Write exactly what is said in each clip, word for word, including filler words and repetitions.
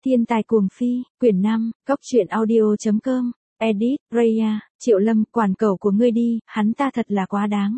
Thiên tài cuồng phi, quyển năm, cốc truyện audio.com, edit, Raya, Triệu Lâm, quản cẩu của ngươi đi, hắn ta thật là quá đáng.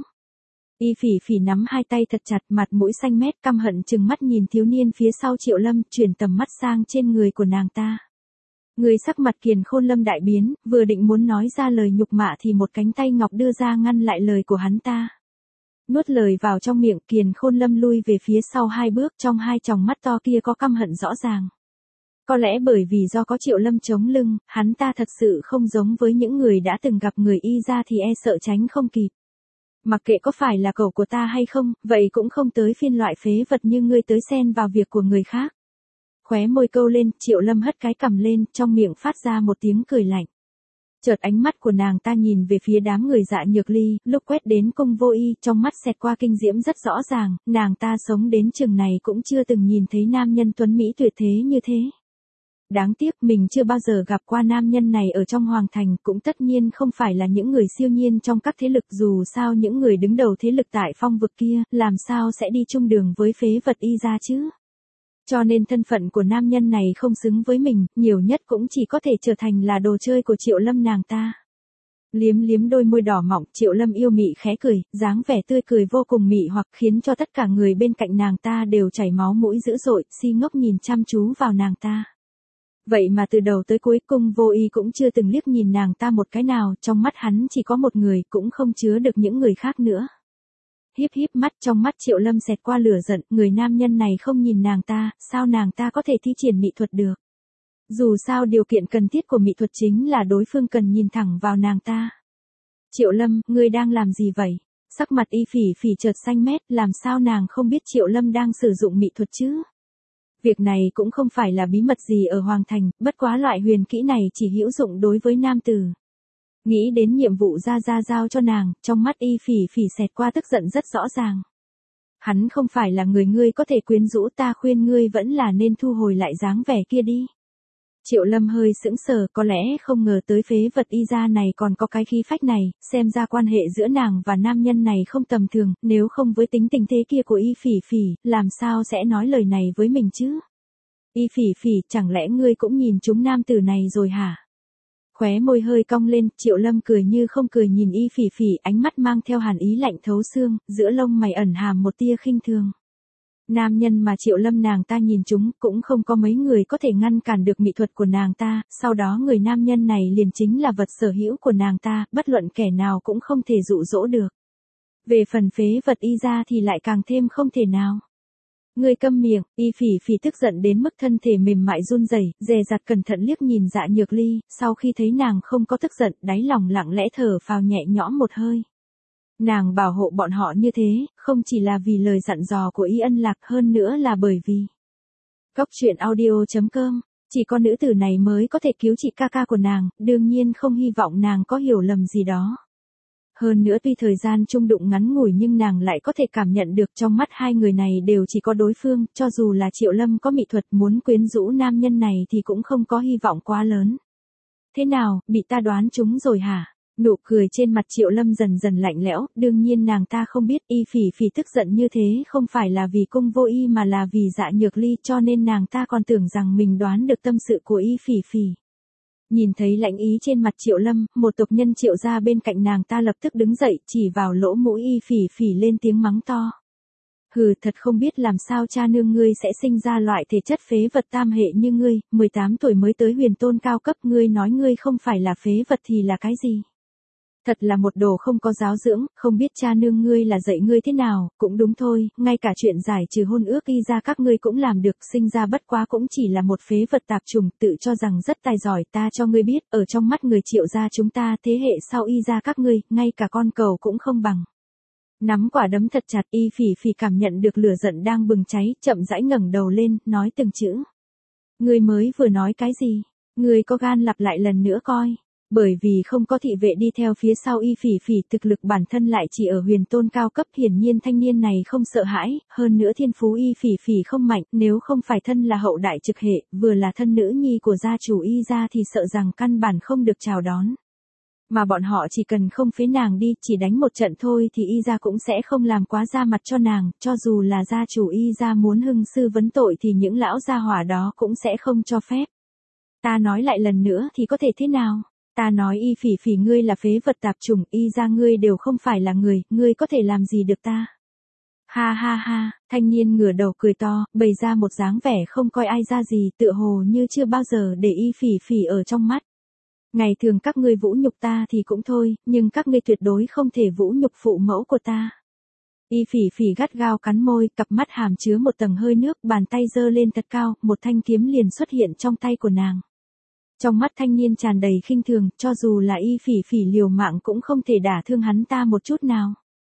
Y Phỉ Phỉ nắm hai tay thật chặt, mặt mũi xanh mét, căm hận trừng mắt nhìn thiếu niên phía sau Triệu Lâm, chuyển tầm mắt sang trên người của nàng ta. Người sắc mặt Kiền Khôn Lâm đại biến, vừa định muốn nói ra lời nhục mạ thì một cánh tay ngọc đưa ra ngăn lại lời của hắn ta. Nuốt lời vào trong miệng, Kiền Khôn Lâm lui về phía sau hai bước, trong hai tròng mắt to kia có căm hận rõ ràng. Có lẽ bởi vì do có Triệu Lâm chống lưng, hắn ta thật sự không giống với những người đã từng gặp người y ra thì e sợ tránh không kịp. Mặc kệ có phải là cậu của ta hay không, vậy cũng không tới phiên loại phế vật như ngươi tới xen vào việc của người khác. Khóe môi câu lên, Triệu Lâm hất cái cằm lên, trong miệng phát ra một tiếng cười lạnh. Chợt ánh mắt của nàng ta nhìn về phía đám người Dạ Nhược Ly, lúc quét đến Cung Vô Y, trong mắt xẹt qua kinh diễm rất rõ ràng, nàng ta sống đến chừng này cũng chưa từng nhìn thấy nam nhân tuấn mỹ tuyệt thế như thế. Đáng tiếc mình chưa bao giờ gặp qua nam nhân này ở trong hoàng thành, cũng tất nhiên không phải là những người siêu nhiên trong các thế lực, dù sao những người đứng đầu thế lực tại phong vực kia, làm sao sẽ đi chung đường với phế vật y ra chứ. Cho nên thân phận của nam nhân này không xứng với mình, nhiều nhất cũng chỉ có thể trở thành là đồ chơi của Triệu Lâm nàng ta. Liếm liếm đôi môi đỏ mọng, Triệu Lâm yêu mị khẽ cười, dáng vẻ tươi cười vô cùng mị hoặc khiến cho tất cả người bên cạnh nàng ta đều chảy máu mũi dữ dội, si ngốc nhìn chăm chú vào nàng ta. Vậy mà từ đầu tới cuối Cung Vô Y cũng chưa từng liếc nhìn nàng ta một cái nào, trong mắt hắn chỉ có một người, cũng không chứa được những người khác nữa. Híp híp mắt, trong mắt Triệu Lâm xẹt qua lửa giận, người nam nhân này không nhìn nàng ta, sao nàng ta có thể thi triển mỹ thuật được. Dù sao điều kiện cần thiết của mỹ thuật chính là đối phương cần nhìn thẳng vào nàng ta. Triệu Lâm, ngươi đang làm gì vậy? Sắc mặt Y Phỉ Phỉ chợt xanh mét, làm sao nàng không biết Triệu Lâm đang sử dụng mỹ thuật chứ? Việc này cũng không phải là bí mật gì ở Hoàng Thành, bất quá loại huyền kỹ này chỉ hữu dụng đối với nam tử. Nghĩ đến nhiệm vụ ra ra giao cho nàng, trong mắt Y Phỉ Phỉ xẹt qua tức giận rất rõ ràng. Hắn không phải là người ngươi có thể quyến rũ, ta khuyên ngươi vẫn là nên thu hồi lại dáng vẻ kia đi. Triệu Lâm hơi sững sờ, có lẽ không ngờ tới phế vật y ra này còn có cái khí phách này, xem ra quan hệ giữa nàng và nam nhân này không tầm thường, nếu không với tính tình thế kia của Y Phỉ Phỉ, làm sao sẽ nói lời này với mình chứ? Y Phỉ Phỉ, chẳng lẽ ngươi cũng nhìn trúng nam tử này rồi hả? Khóe môi hơi cong lên, Triệu Lâm cười như không cười nhìn Y Phỉ Phỉ, ánh mắt mang theo hàn ý lạnh thấu xương, giữa lông mày ẩn hàm một tia khinh thường. Nam nhân mà Triệu Lâm nàng ta nhìn chúng, cũng không có mấy người có thể ngăn cản được mỹ thuật của nàng ta, sau đó người nam nhân này liền chính là vật sở hữu của nàng ta, bất luận kẻ nào cũng không thể dụ dỗ được. Về phần phế vật y ra thì lại càng thêm không thể nào. Ngươi câm miệng, Y Phỉ Phỉ tức giận đến mức thân thể mềm mại run rẩy, dè dặt cẩn thận liếc nhìn Dạ Nhược Ly, sau khi thấy nàng không có tức giận, đáy lòng lặng lẽ thở phào nhẹ nhõm một hơi. Nàng bảo hộ bọn họ như thế, không chỉ là vì lời dặn dò của Y Ân Lạc, hơn nữa là bởi vì cốc truyện audio.com, chỉ có nữ tử này mới có thể cứu chị ca ca của nàng, đương nhiên không hy vọng nàng có hiểu lầm gì đó. Hơn nữa tuy thời gian chung đụng ngắn ngủi nhưng nàng lại có thể cảm nhận được trong mắt hai người này đều chỉ có đối phương, cho dù là Triệu Lâm có mỹ thuật muốn quyến rũ nam nhân này thì cũng không có hy vọng quá lớn. Thế nào, bị ta đoán trúng rồi hả? Nụ cười trên mặt Triệu Lâm dần dần lạnh lẽo, đương nhiên nàng ta không biết Y Phỉ Phỉ tức giận như thế không phải là vì Cung Vô Y mà là vì Dạ Nhược Ly, cho nên nàng ta còn tưởng rằng mình đoán được tâm sự của Y Phỉ Phỉ. Nhìn thấy lãnh ý trên mặt Triệu Lâm, một tộc nhân Triệu gia bên cạnh nàng ta lập tức đứng dậy, chỉ vào lỗ mũi Y Phỉ Phỉ lên tiếng mắng to. Hừ, thật không biết làm sao cha nương ngươi sẽ sinh ra loại thể chất phế vật tam hệ như ngươi, mười tám tuổi mới tới huyền tôn cao cấp, ngươi nói ngươi không phải là phế vật thì là cái gì? Thật là một đồ không có giáo dưỡng, không biết cha nương ngươi là dạy ngươi thế nào, cũng đúng thôi, ngay cả chuyện giải trừ hôn ước y ra các ngươi cũng làm được, sinh ra bất quá cũng chỉ là một phế vật tạp trùng, tự cho rằng rất tài giỏi, ta cho ngươi biết, ở trong mắt người Triệu gia chúng ta thế hệ sau y ra các ngươi, ngay cả con cừu cũng không bằng. Nắm quả đấm thật chặt, Y Phỉ Phỉ cảm nhận được lửa giận đang bừng cháy, chậm rãi ngẩng đầu lên, nói từng chữ. Ngươi mới vừa nói cái gì? Ngươi có gan lặp lại lần nữa coi. Bởi vì không có thị vệ đi theo phía sau Y Phỉ Phỉ, thực lực bản thân lại chỉ ở huyền tôn cao cấp, hiển nhiên thanh niên này không sợ hãi, hơn nữa thiên phú Y Phỉ Phỉ không mạnh, nếu không phải thân là hậu đại trực hệ, vừa là thân nữ nhi của gia chủ Y gia thì sợ rằng căn bản không được chào đón. Mà bọn họ chỉ cần không phế nàng đi, chỉ đánh một trận thôi thì y gia cũng sẽ không làm quá ra mặt cho nàng, cho dù là gia chủ y gia muốn hưng sư vấn tội thì những lão gia hỏa đó cũng sẽ không cho phép. Ta nói lại lần nữa thì có thể thế nào? Ta nói y phỉ phỉ ngươi là phế vật tạp chủng, y gia ngươi đều không phải là người, ngươi có thể làm gì được ta? Ha ha ha, thanh niên ngửa đầu cười to, bày ra một dáng vẻ không coi ai ra gì, tựa hồ như chưa bao giờ để y phỉ phỉ ở trong mắt. Ngày thường các ngươi vũ nhục ta thì cũng thôi, nhưng các ngươi tuyệt đối không thể vũ nhục phụ mẫu của ta. Y phỉ phỉ gắt gao cắn môi, cặp mắt hàm chứa một tầng hơi nước, bàn tay giơ lên thật cao, một thanh kiếm liền xuất hiện trong tay của nàng. Trong mắt thanh niên tràn đầy khinh thường, cho dù là y phỉ phỉ liều mạng cũng không thể đả thương hắn ta một chút nào.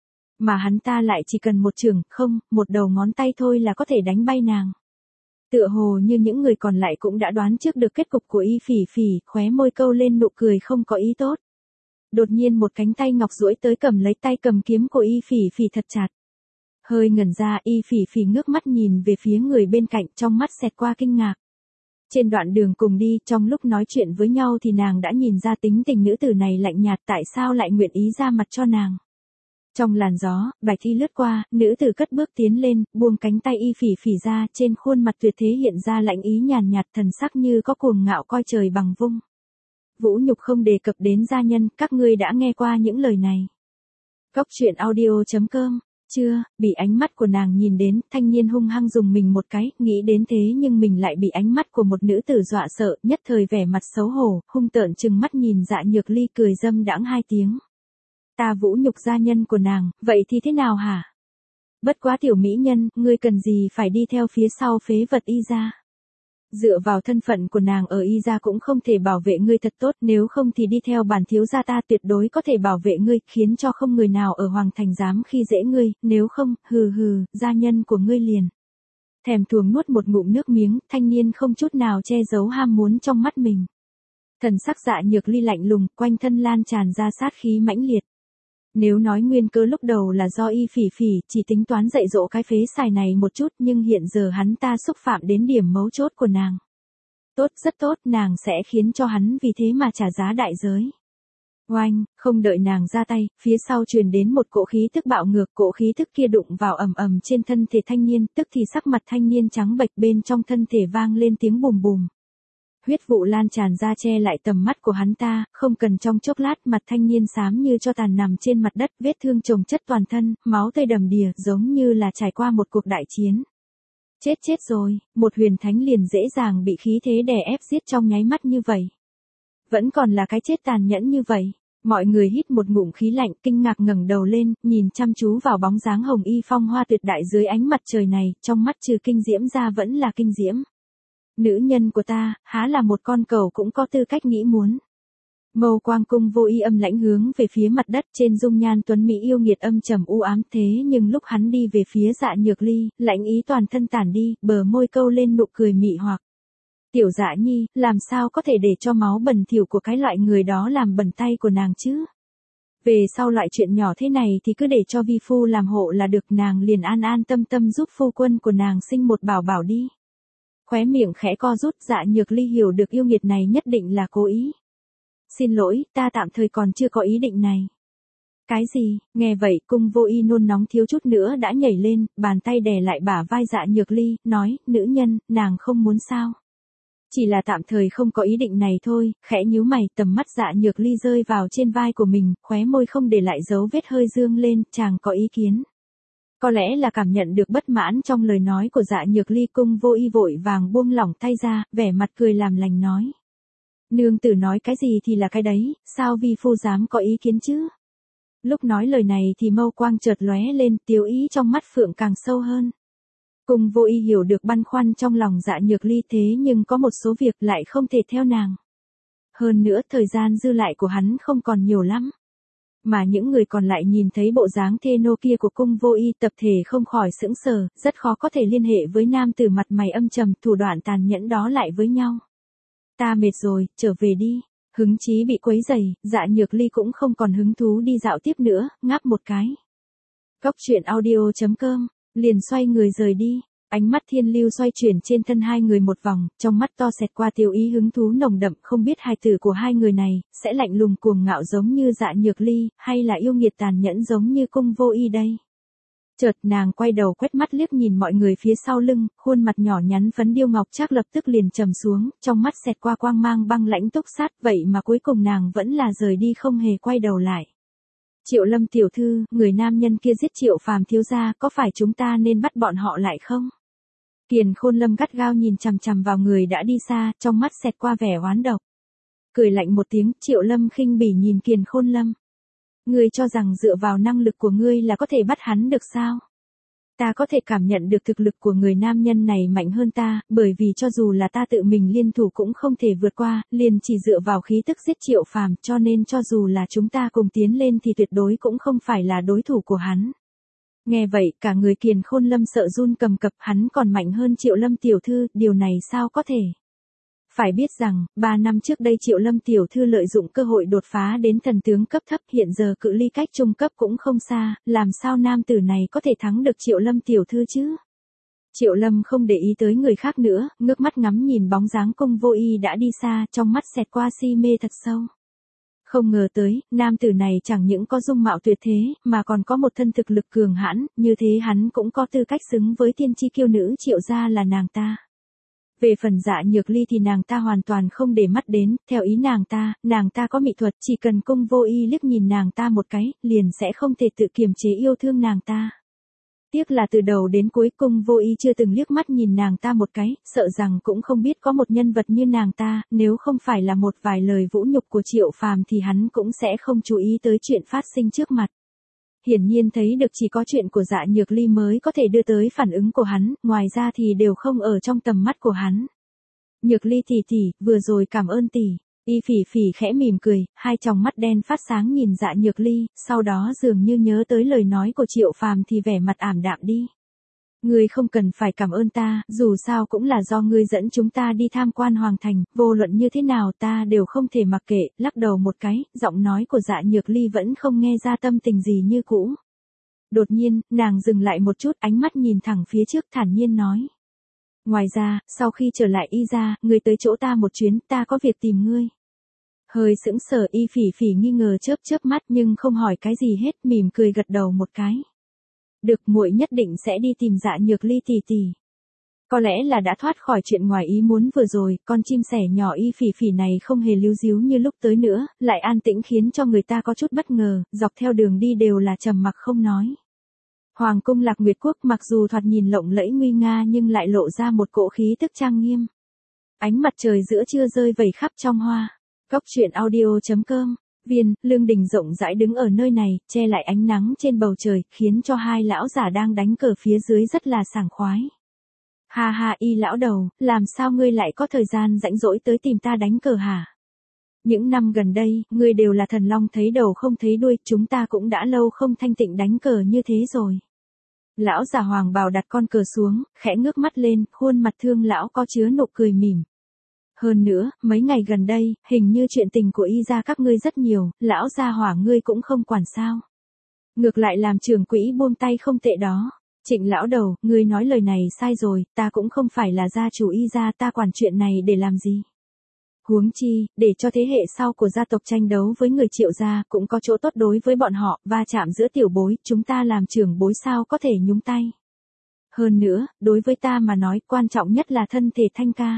Mà hắn ta lại chỉ cần một chưởng, không, một đầu ngón tay thôi là có thể đánh bay nàng. Tựa hồ như những người còn lại cũng đã đoán trước được kết cục của y phỉ phỉ, khóe môi câu lên nụ cười không có ý tốt. Đột nhiên một cánh tay ngọc duỗi tới cầm lấy tay cầm kiếm của y phỉ phỉ thật chặt. Hơi ngẩn ra, y phỉ phỉ ngước mắt nhìn về phía người bên cạnh, trong mắt xẹt qua kinh ngạc. Trên đoạn đường cùng đi, trong lúc nói chuyện với nhau thì nàng đã nhìn ra tính tình nữ tử này lạnh nhạt, tại sao lại nguyện ý ra mặt cho nàng. Trong làn gió, bạch y lướt qua, nữ tử cất bước tiến lên, buông cánh tay y phỉ phỉ ra, trên khuôn mặt tuyệt thế hiện ra lạnh ý nhàn nhạt, thần sắc như có cuồng ngạo coi trời bằng vung. Vũ nhục không đề cập đến gia nhân, các ngươi đã nghe qua những lời này. Góc truyện audio chấm com. Chưa, bị ánh mắt của nàng nhìn đến, thanh niên hung hăng dùng mình một cái, nghĩ đến thế nhưng mình lại bị ánh mắt của một nữ tử dọa sợ, nhất thời vẻ mặt xấu hổ, hung tợn trừng mắt nhìn Dạ Nhược Ly cười dâm đãng hai tiếng. Ta vũ nhục gia nhân của nàng, vậy thì thế nào hả? Bất quá tiểu mỹ nhân, ngươi cần gì phải đi theo phía sau phế vật y gia? Dựa vào thân phận của nàng ở y gia cũng không thể bảo vệ ngươi thật tốt, nếu không thì đi theo bản thiếu gia ta tuyệt đối có thể bảo vệ ngươi, khiến cho không người nào ở Hoàng Thành dám khi dễ ngươi, nếu không, hừ hừ, gia nhân của ngươi liền. Thèm thuồng nuốt một ngụm nước miếng, thanh niên không chút nào che giấu ham muốn trong mắt mình. Thần sắc Dạ Nhược Ly lạnh lùng, quanh thân lan tràn ra sát khí mãnh liệt. Nếu nói nguyên cơ lúc đầu là do y phỉ phỉ, chỉ tính toán dạy dỗ cái phế xài này một chút, nhưng hiện giờ hắn ta xúc phạm đến điểm mấu chốt của nàng. Tốt, rất tốt, nàng sẽ khiến cho hắn vì thế mà trả giá đại giới. Oanh, không đợi nàng ra tay, phía sau truyền đến một cỗ khí tức bạo ngược, cỗ khí tức kia đụng vào ầm ầm trên thân thể thanh niên, tức thì sắc mặt thanh niên trắng bệch, bên trong thân thể vang lên tiếng bùm bùm. Huyết vụ lan tràn ra che lại tầm mắt của hắn ta, không cần trong chốc lát mặt thanh niên xám như cho tàn nằm trên mặt đất, vết thương chồng chất toàn thân, máu tươi đầm đìa, giống như là trải qua một cuộc đại chiến. Chết chết rồi, một huyền thánh liền dễ dàng bị khí thế đè ép giết trong nháy mắt như vậy. Vẫn còn là cái chết tàn nhẫn như vậy. Mọi người hít một ngụm khí lạnh, kinh ngạc ngẩng đầu lên, nhìn chăm chú vào bóng dáng hồng y phong hoa tuyệt đại dưới ánh mặt trời này, trong mắt trừ kinh diễm ra vẫn là kinh diễm. Nữ nhân của ta, há là một con cẩu cũng có tư cách nghĩ muốn. Mâu quang cung vô y âm lãnh hướng về phía mặt đất, trên dung nhan tuấn mỹ yêu nghiệt âm trầm u ám, thế nhưng lúc hắn đi về phía Dạ Nhược Ly, lãnh ý toàn thân tản đi, bờ môi câu lên nụ cười mị hoặc. Tiểu Dạ Nhi, làm sao có thể để cho máu bẩn thỉu của cái loại người đó làm bẩn tay của nàng chứ? Về sau loại chuyện nhỏ thế này thì cứ để cho vi phu làm hộ là được, nàng liền an an tâm tâm giúp phu quân của nàng sinh một bảo bảo đi. Khóe miệng khẽ co rút, Dạ Nhược Ly hiểu được yêu nghiệt này nhất định là cố ý. Xin lỗi, ta tạm thời còn chưa có ý định này. Cái gì? Nghe vậy, cung vô y nôn nóng thiếu chút nữa đã nhảy lên, bàn tay đè lại bả vai Dạ Nhược Ly, nói, nữ nhân, nàng không muốn sao? Chỉ là tạm thời không có ý định này thôi, khẽ nhíu mày, tầm mắt Dạ Nhược Ly rơi vào trên vai của mình, khóe môi không để lại dấu vết hơi dương lên, chàng có ý kiến. Có lẽ là cảm nhận được bất mãn trong lời nói của Dạ Nhược Ly, cung vô y vội vàng buông lỏng tay ra, vẻ mặt cười làm lành nói. Nương tử nói cái gì thì là cái đấy, sao vi phu dám có ý kiến chứ? Lúc nói lời này thì mâu quang chợt lóe lên, tiêu ý trong mắt phượng càng sâu hơn. Cung vô y hiểu được băn khoăn trong lòng Dạ Nhược Ly, thế nhưng có một số việc lại không thể theo nàng. Hơn nữa thời gian dư lại của hắn không còn nhiều lắm. Mà những người còn lại nhìn thấy bộ dáng thê nô kia của cung vô y, tập thể không khỏi sững sờ, rất khó có thể liên hệ với nam tử mặt mày âm trầm, thủ đoạn tàn nhẫn đó lại với nhau. Ta mệt rồi, trở về đi. Hứng chí bị quấy rầy, Dạ Nhược Ly cũng không còn hứng thú đi dạo tiếp nữa, ngáp một cái. Góc truyện audio chấm com, liền xoay người rời đi. Ánh mắt Thiên Lưu xoay chuyển trên thân hai người một vòng, trong mắt to xẹt qua tiêu ý hứng thú nồng đậm, không biết hài tử của hai người này, sẽ lạnh lùng cuồng ngạo giống như Dạ Nhược Ly, hay là yêu nghiệt tàn nhẫn giống như Cung Vô Y đây. Chợt nàng quay đầu quét mắt liếc nhìn mọi người phía sau lưng, khuôn mặt nhỏ nhắn phấn điêu ngọc trác lập tức liền trầm xuống, trong mắt xẹt qua quang mang băng lãnh túc sát, vậy mà cuối cùng nàng vẫn là rời đi không hề quay đầu lại. Triệu Lâm tiểu thư, người nam nhân kia giết Triệu Phàm thiếu gia, có phải chúng ta nên bắt bọn họ lại không? Kiền Khôn Lâm gắt gao nhìn chằm chằm vào người đã đi xa, trong mắt xẹt qua vẻ oán độc. Cười lạnh một tiếng, Triệu Lâm khinh bỉ nhìn Kiền Khôn Lâm. Ngươi cho rằng dựa vào năng lực của ngươi là có thể bắt hắn được sao? Ta có thể cảm nhận được thực lực của người nam nhân này mạnh hơn ta, bởi vì cho dù là ta tự mình liên thủ cũng không thể vượt qua, liền chỉ dựa vào khí tức giết Triệu Phàm, cho nên cho dù là chúng ta cùng tiến lên thì tuyệt đối cũng không phải là đối thủ của hắn. Nghe vậy, cả người Kiền Khôn Lâm sợ run cầm cập, hắn còn mạnh hơn Triệu Lâm tiểu thư, điều này sao có thể? Phải biết rằng, ba năm trước đây Triệu Lâm tiểu thư lợi dụng cơ hội đột phá đến thần tướng cấp thấp, hiện giờ cự ly cách trung cấp cũng không xa, làm sao nam tử này có thể thắng được Triệu Lâm tiểu thư chứ? Triệu Lâm không để ý tới người khác nữa, ngước mắt ngắm nhìn bóng dáng Cung Vô Y đã đi xa, trong mắt xẹt qua si mê thật sâu. Không ngờ tới, nam tử này chẳng những có dung mạo tuyệt thế, mà còn có một thân thực lực cường hãn, như thế hắn cũng có tư cách xứng với tiên tri kiêu nữ Triệu gia là nàng ta. Về phần Dạ Nhược Ly thì nàng ta hoàn toàn không để mắt đến, theo ý nàng ta, nàng ta có mỹ thuật, chỉ cần Cung Vô Y liếc nhìn nàng ta một cái, liền sẽ không thể tự kiềm chế yêu thương nàng ta. Tiếc là từ đầu đến cuối Cung Vô Y chưa từng liếc mắt nhìn nàng ta một cái, sợ rằng cũng không biết có một nhân vật như nàng ta, nếu không phải là một vài lời vũ nhục của Triệu Phàm thì hắn cũng sẽ không chú ý tới chuyện phát sinh trước mặt. Hiển nhiên thấy được chỉ có chuyện của Dạ Nhược Ly mới có thể đưa tới phản ứng của hắn, ngoài ra thì đều không ở trong tầm mắt của hắn. Nhược Ly tỷ tỷ, vừa rồi cảm ơn tỷ. Y Phỉ Phỉ khẽ mỉm cười, hai tròng mắt đen phát sáng nhìn Dạ Nhược Ly, sau đó dường như nhớ tới lời nói của Triệu Phàm thì vẻ mặt ảm đạm đi. Ngươi không cần phải cảm ơn ta, dù sao cũng là do ngươi dẫn chúng ta đi tham quan Hoàng Thành, vô luận như thế nào ta đều không thể mặc kệ, lắc đầu một cái, giọng nói của Dạ Nhược Ly vẫn không nghe ra tâm tình gì như cũ. Đột nhiên, nàng dừng lại một chút, ánh mắt nhìn thẳng phía trước thản nhiên nói. Ngoài ra, sau khi trở lại Y gia, ngươi tới chỗ ta một chuyến, ta có việc tìm ngươi. Hơi sững sờ, Y Phỉ Phỉ nghi ngờ chớp chớp mắt nhưng không hỏi cái gì hết, mỉm cười gật đầu một cái. Được, muội nhất định sẽ đi tìm Dạ Nhược Ly tỷ tỷ. Có lẽ là đã thoát khỏi chuyện ngoài ý muốn vừa rồi, con chim sẻ nhỏ Y Phỉ Phỉ này không hề líu díu như lúc tới nữa, lại an tĩnh khiến cho người ta có chút bất ngờ, dọc theo đường đi đều là trầm mặc không nói. Hoàng cung Lạc Nguyệt Quốc mặc dù thoạt nhìn lộng lẫy nguy nga nhưng lại lộ ra một cỗ khí tức trang nghiêm. Ánh mặt trời giữa trưa rơi vẩy khắp trong hoa. Cốc truyện audio chấm com. Viên, lương đình rộng rãi đứng ở nơi này, che lại ánh nắng trên bầu trời, khiến cho hai lão giả đang đánh cờ phía dưới rất là sảng khoái. Ha ha, Y lão đầu, làm sao ngươi lại có thời gian rảnh rỗi tới tìm ta đánh cờ hả? Những năm gần đây, ngươi đều là thần long thấy đầu không thấy đuôi, chúng ta cũng đã lâu không thanh tịnh đánh cờ như thế rồi. Lão già hoàng bào đặt con cờ xuống, khẽ ngước mắt lên, khuôn mặt thương lão có chứa nụ cười mỉm. Hơn nữa, mấy ngày gần đây, hình như chuyện tình của Y gia các ngươi rất nhiều, lão gia hỏa ngươi cũng không quản sao. Ngược lại làm trưởng quỹ buông tay không tệ đó. Trịnh lão đầu, ngươi nói lời này sai rồi, ta cũng không phải là gia chủ Y gia, ta quản chuyện này để làm gì. Huống chi, để cho thế hệ sau của gia tộc tranh đấu với người Triệu gia, cũng có chỗ tốt đối với bọn họ, va chạm giữa tiểu bối, chúng ta làm trưởng bối sao có thể nhúng tay. Hơn nữa, đối với ta mà nói, quan trọng nhất là thân thể Thanh ca.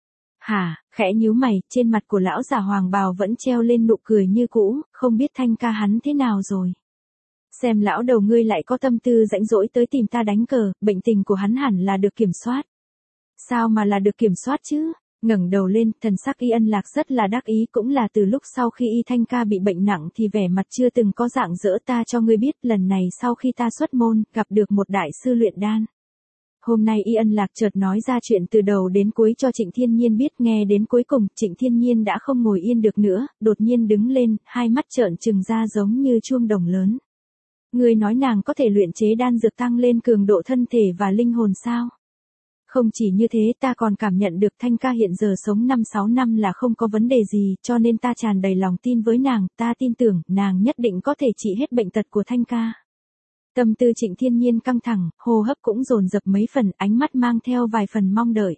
Hả, khẽ nhíu mày, trên mặt của lão già hoàng bào vẫn treo lên nụ cười như cũ, không biết Thanh ca hắn thế nào rồi. Xem lão đầu ngươi lại có tâm tư rãnh rỗi tới tìm ta đánh cờ, bệnh tình của hắn hẳn là được kiểm soát. Sao mà là được kiểm soát chứ? Ngẩng đầu lên, thần sắc Y Ân Lạc rất là đắc ý, cũng là từ lúc sau khi Y Thanh ca bị bệnh nặng thì vẻ mặt chưa từng có dạng dỡ, ta cho ngươi biết, lần này sau khi ta xuất môn, gặp được một đại sư luyện đan. Hôm nay Y Ân Lạc chợt nói ra chuyện từ đầu đến cuối cho Trịnh Thiên Nhiên biết, nghe đến cuối cùng, Trịnh Thiên Nhiên đã không ngồi yên được nữa, đột nhiên đứng lên, hai mắt trợn trừng ra giống như chuông đồng lớn. Ngươi nói nàng có thể luyện chế đan dược tăng lên cường độ thân thể và linh hồn sao? Không chỉ như thế, ta còn cảm nhận được Thanh ca hiện giờ sống năm sáu năm là không có vấn đề gì, cho nên ta tràn đầy lòng tin với nàng, ta tin tưởng nàng nhất định có thể trị hết bệnh tật của Thanh ca. Tâm tư Trịnh Thiên Nhiên căng thẳng, hô hấp cũng dồn dập mấy phần, ánh mắt mang theo vài phần mong đợi.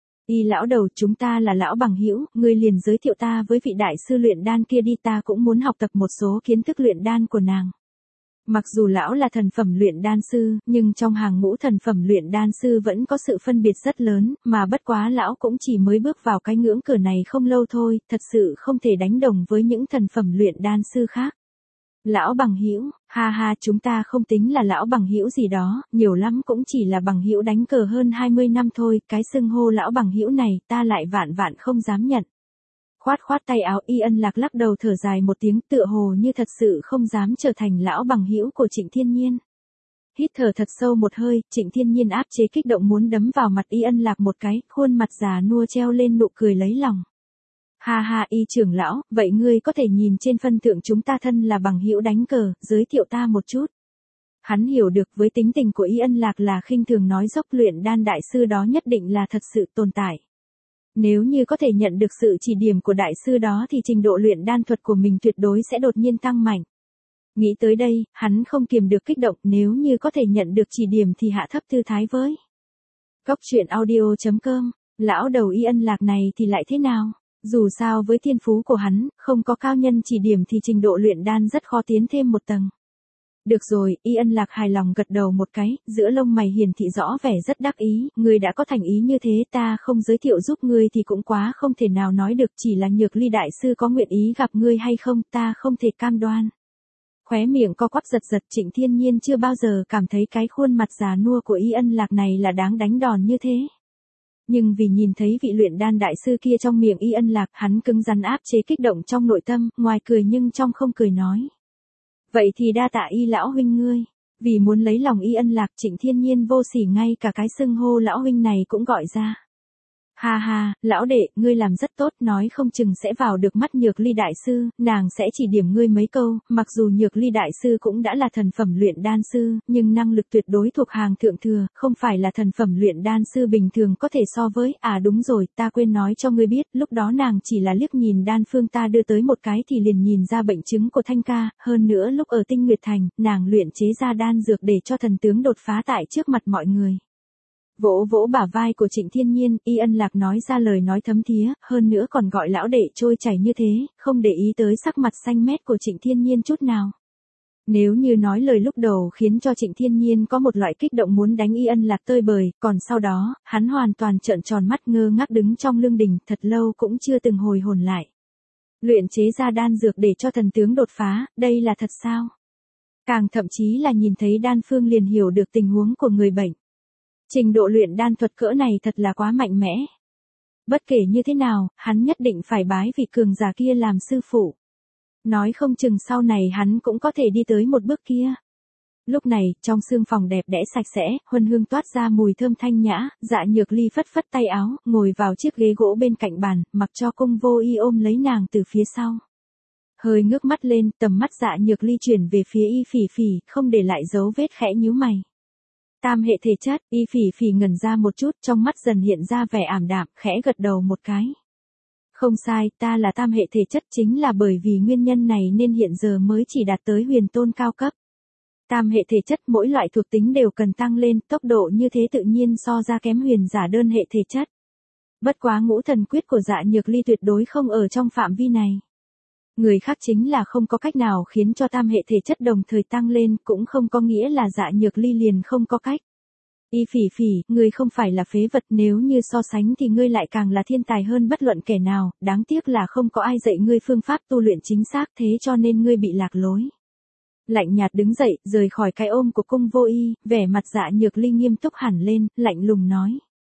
Y lão đầu, chúng ta là lão bằng hữu, ngươi liền giới thiệu ta với vị đại sư luyện đan kia đi, ta cũng muốn học tập một số kiến thức luyện đan của nàng. Mặc dù lão là thần phẩm luyện đan sư, nhưng trong hàng ngũ thần phẩm luyện đan sư vẫn có sự phân biệt rất lớn, mà bất quá lão cũng chỉ mới bước vào cái ngưỡng cửa này không lâu thôi, thật sự không thể đánh đồng với những thần phẩm luyện đan sư khác. Lão bằng hữu, ha ha, chúng ta không tính là lão bằng hữu gì đó, nhiều lắm cũng chỉ là bằng hữu đánh cờ hơn hai mươi năm thôi, cái xưng hô lão bằng hữu này ta lại vạn vạn không dám nhận. Khoát khoát tay áo, Y Ân Lạc lắc đầu thở dài một tiếng, tựa hồ như thật sự không dám trở thành lão bằng hữu của Trịnh Thiên Nhiên. Hít thở thật sâu một hơi, Trịnh Thiên Nhiên áp chế kích động muốn đấm vào mặt Y Ân Lạc một cái, khuôn mặt già nua treo lên nụ cười lấy lòng. Ha ha, Y trưởng lão, vậy ngươi có thể nhìn trên phân thượng chúng ta thân là bằng hữu đánh cờ, giới thiệu ta một chút. Hắn hiểu được với tính tình của Y Ân Lạc là khinh thường nói dốc, luyện đan đại sư đó nhất định là thật sự tồn tại. Nếu như có thể nhận được sự chỉ điểm của đại sư đó thì trình độ luyện đan thuật của mình tuyệt đối sẽ đột nhiên tăng mạnh. Nghĩ tới đây, hắn không kiềm được kích động, nếu như có thể nhận được chỉ điểm thì hạ thấp thư thái với. Cốc truyện audio chấm com, lão đầu Y Ân Lạc này thì lại thế nào? Dù sao với thiên phú của hắn, không có cao nhân chỉ điểm thì trình độ luyện đan rất khó tiến thêm một tầng. Được rồi, Y Ân Lạc hài lòng gật đầu một cái, giữa lông mày hiển thị rõ vẻ rất đắc ý, ngươi đã có thành ý như thế, ta không giới thiệu giúp ngươi thì cũng quá không thể nào nói được, chỉ là Nhược Ly đại sư có nguyện ý gặp ngươi hay không, ta không thể cam đoan. Khóe miệng co quắp giật giật, Trịnh Thiên Nhiên chưa bao giờ cảm thấy cái khuôn mặt già nua của Y Ân Lạc này là đáng đánh đòn như thế. Nhưng vì nhìn thấy vị luyện đan đại sư kia trong miệng Y Ân Lạc, hắn cứng rắn áp chế kích động trong nội tâm, ngoài cười nhưng trong không cười nói. Vậy thì đa tạ Y lão huynh ngươi. Vì muốn lấy lòng Y Ân Lạc, Trịnh Thiên Nhiên vô sỉ ngay cả cái xưng hô lão huynh này cũng gọi ra. Ha ha, lão đệ, ngươi làm rất tốt, nói không chừng sẽ vào được mắt Nhược Ly đại sư, nàng sẽ chỉ điểm ngươi mấy câu, mặc dù Nhược Ly đại sư cũng đã là thần phẩm luyện đan sư, nhưng năng lực tuyệt đối thuộc hàng thượng thừa, không phải là thần phẩm luyện đan sư bình thường có thể so với. À đúng rồi, ta quên nói cho ngươi biết, lúc đó nàng chỉ là liếc nhìn đan phương ta đưa tới một cái thì liền nhìn ra bệnh chứng của Thanh ca, hơn nữa lúc ở Tinh Nguyệt Thành, nàng luyện chế ra đan dược để cho thần tướng đột phá tại trước mặt mọi người. Vỗ vỗ bả vai của Trịnh Thiên Nhiên, Y Ân Lạc nói ra lời nói thấm thía, hơn nữa còn gọi lão đệ trôi chảy như thế, không để ý tới sắc mặt xanh mét của Trịnh Thiên Nhiên chút nào. Nếu như nói lời lúc đầu khiến cho Trịnh Thiên Nhiên có một loại kích động muốn đánh Y Ân Lạc tơi bời, còn sau đó, hắn hoàn toàn trợn tròn mắt ngơ ngác đứng trong lương đình, thật lâu cũng chưa từng hồi hồn lại. Luyện chế ra đan dược để cho thần tướng đột phá, đây là thật sao? Càng thậm chí là nhìn thấy đan phương liền hiểu được tình huống của người bệnh. Trình độ luyện đan thuật cỡ này thật là quá mạnh mẽ. Bất kể như thế nào, hắn nhất định phải bái vị cường giả kia làm sư phụ. Nói không chừng sau này hắn cũng có thể đi tới một bước kia. Lúc này, trong sương phòng đẹp đẽ sạch sẽ, huân hương toát ra mùi thơm thanh nhã, Dạ Nhược Ly phất phất tay áo, ngồi vào chiếc ghế gỗ bên cạnh bàn, mặc cho Cung Vô Y ôm lấy nàng từ phía sau. Hơi ngước mắt lên, tầm mắt Dạ Nhược Ly chuyển về phía Y Phỉ Phỉ, không để lại dấu vết khẽ nhíu mày. Tam hệ thể chất, Y Phỉ Phỉ ngẩn ra một chút, trong mắt dần hiện ra vẻ ảm đạm, khẽ gật đầu một cái. Không sai, ta là tam hệ thể chất, chính là bởi vì nguyên nhân này nên hiện giờ mới chỉ đạt tới huyền tôn cao cấp. Tam hệ thể chất mỗi loại thuộc tính đều cần tăng lên, tốc độ như thế tự nhiên so ra kém huyền giả đơn hệ thể chất. Bất quá ngũ thần quyết của Dạ Nhược Ly tuyệt đối không ở trong phạm vi này. Người khác chính là không có cách nào khiến cho tam hệ thể chất đồng thời tăng lên, cũng không có nghĩa là Dạ Nhược Ly liền không có cách. Y Phỉ Phỉ, ngươi không phải là phế vật, nếu như so sánh thì ngươi lại càng là thiên tài hơn bất luận kẻ nào, đáng tiếc là không có ai dạy ngươi phương pháp tu luyện chính xác, thế cho nên ngươi bị lạc lối. Lạnh nhạt đứng dậy, rời khỏi cái ôm của Cung Vô Y, vẻ mặt Dạ Nhược Ly nghiêm túc hẳn lên, lạnh lùng nói.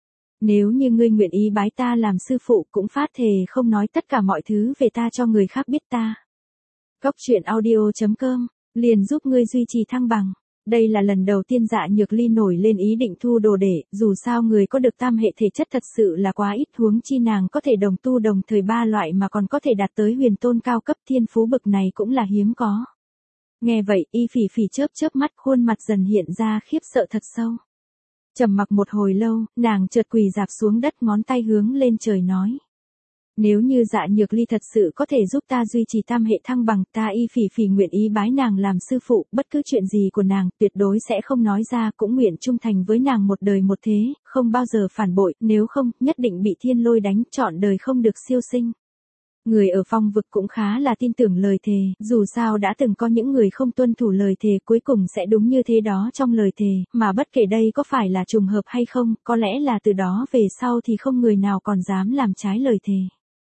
Nếu như ngươi nguyện ý bái ta làm sư phụ, cũng phát thề không nói tất cả mọi thứ về ta cho người khác biết ta. Cốc truyện audio chấm com, liền giúp ngươi duy trì thăng bằng. Đây là lần đầu tiên Dạ Nhược Ly nổi lên ý định thu đồ đệ, dù sao người có được tam hệ thể chất thật sự là quá ít, huống chi nàng có thể đồng tu đồng thời ba loại mà còn có thể đạt tới huyền tôn cao cấp, thiên phú bực này cũng là hiếm có. Nghe vậy, Y Phỉ Phỉ chớp chớp mắt, khuôn mặt dần hiện ra khiếp sợ thật sâu. Trầm mặc một hồi lâu, nàng chợt quỳ rạp xuống đất, ngón tay hướng lên trời nói. Nếu như Dạ Nhược Ly thật sự có thể giúp ta duy trì tam hệ thăng bằng, ta Y Phỉ Phỉ nguyện ý bái nàng làm sư phụ, bất cứ chuyện gì của nàng, tuyệt đối sẽ không nói ra, cũng nguyện trung thành với nàng một đời một thế, không bao giờ phản bội, nếu không, nhất định bị thiên lôi đánh, trọn đời không được siêu sinh. Người ở phong vực cũng khá là tin tưởng lời thề, dù sao đã từng có những người không tuân thủ lời thề cuối cùng sẽ đúng như thế đó trong lời thề, mà bất kể đây có phải là trùng hợp hay không, có lẽ là từ đó về sau thì không người nào còn dám làm trái lời thề.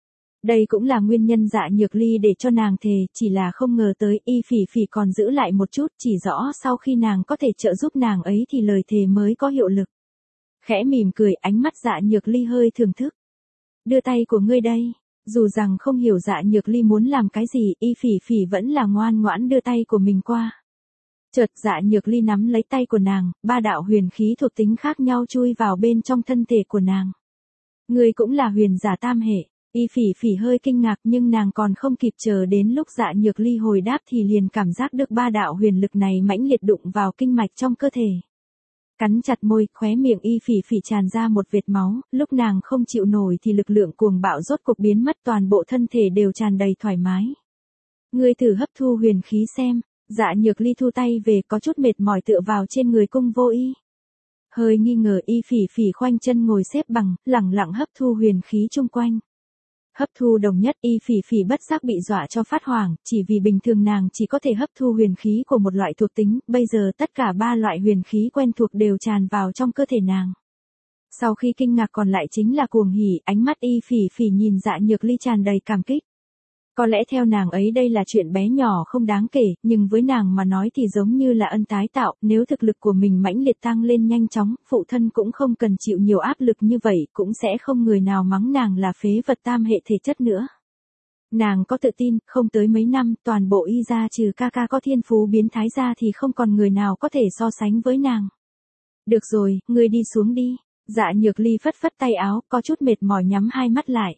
Đây cũng là nguyên nhân Dạ Nhược Ly để cho nàng thề, chỉ là không ngờ tới Y Phỉ Phỉ còn giữ lại một chút, chỉ rõ sau khi nàng có thể trợ giúp nàng ấy thì lời thề mới có hiệu lực. Khẽ mỉm cười, ánh mắt Dạ Nhược Ly hơi thưởng thức. Đưa tay của ngươi đây. Dù rằng không hiểu Dạ Nhược Ly muốn làm cái gì, Y Phỉ Phỉ vẫn là ngoan ngoãn đưa tay của mình qua. Chợt Dạ Nhược Ly nắm lấy tay của nàng, ba đạo huyền khí thuộc tính khác nhau chui vào bên trong thân thể của nàng. Ngươi cũng là huyền giả tam hệ. Y Phỉ Phỉ hơi kinh ngạc nhưng nàng còn không kịp chờ đến lúc Dạ Nhược Ly hồi đáp thì liền cảm giác được ba đạo huyền lực này mãnh liệt đụng vào kinh mạch trong cơ thể. Cắn chặt môi, khóe miệng Y Phỉ Phỉ tràn ra một vệt máu, lúc nàng không chịu nổi thì lực lượng cuồng bạo rốt cục biến mất, toàn bộ thân thể đều tràn đầy thoải mái. Ngươi thử hấp thu huyền khí xem. Dạ Nhược Ly thu tay về, có chút mệt mỏi tựa vào trên người Cung Vô Y. Hơi nghi ngờ Y Phỉ Phỉ khoanh chân ngồi xếp bằng, lẳng lặng hấp thu huyền khí chung quanh. Hấp thu đồng nhất, Y Phỉ Phỉ bất giác bị dọa cho phát hoảng, chỉ vì bình thường nàng chỉ có thể hấp thu huyền khí của một loại thuộc tính, bây giờ tất cả ba loại huyền khí quen thuộc đều tràn vào trong cơ thể nàng. Sau khi kinh ngạc còn lại chính là cuồng hỉ, ánh mắt Y Phỉ Phỉ nhìn Dạ Nhược Ly tràn đầy cảm kích. Có lẽ theo nàng ấy đây là chuyện bé nhỏ không đáng kể, nhưng với nàng mà nói thì giống như là ân tái tạo, nếu thực lực của mình mãnh liệt tăng lên nhanh chóng, phụ thân cũng không cần chịu nhiều áp lực như vậy, cũng sẽ không người nào mắng nàng là phế vật tam hệ thể chất nữa. Nàng có tự tin, không tới mấy năm, toàn bộ Y gia trừ ca ca có thiên phú biến thái ra thì không còn người nào có thể so sánh với nàng. Được rồi, ngươi đi xuống đi. Dạ Nhược Ly phất phất tay áo, có chút mệt mỏi nhắm hai mắt lại.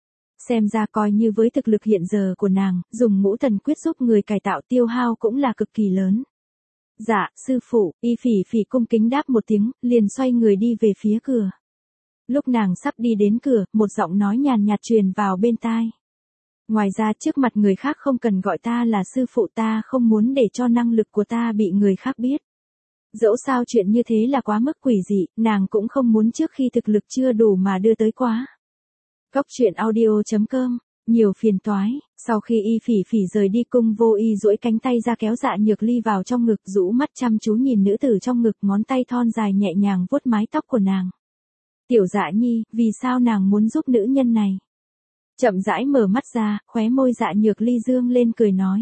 Xem ra coi như với thực lực hiện giờ của nàng, dùng ngũ thần quyết giúp người cải tạo tiêu hao cũng là cực kỳ lớn. Dạ, sư phụ. Y Phỉ Phỉ cung kính đáp một tiếng, liền xoay người đi về phía cửa. Lúc nàng sắp đi đến cửa, một giọng nói nhàn nhạt truyền vào bên tai. Ngoài ra trước mặt người khác không cần gọi ta là sư phụ, ta không muốn để cho năng lực của ta bị người khác biết. Dẫu sao chuyện như thế là quá mức quỷ dị, nàng cũng không muốn trước khi thực lực chưa đủ mà đưa tới quá. Góc truyện audio chấm com, nhiều phiền toái. Sau khi Y Phỉ Phỉ rời đi, Cung Vô Y duỗi cánh tay ra kéo Dạ Nhược Ly vào trong ngực, rũ mắt chăm chú nhìn nữ tử trong ngực, ngón tay thon dài nhẹ nhàng vuốt mái tóc của nàng. Tiểu Dạ Nhi, vì sao nàng muốn giúp nữ nhân này? Chậm rãi mở mắt ra, khóe môi Dạ Nhược Ly dương lên cười nói.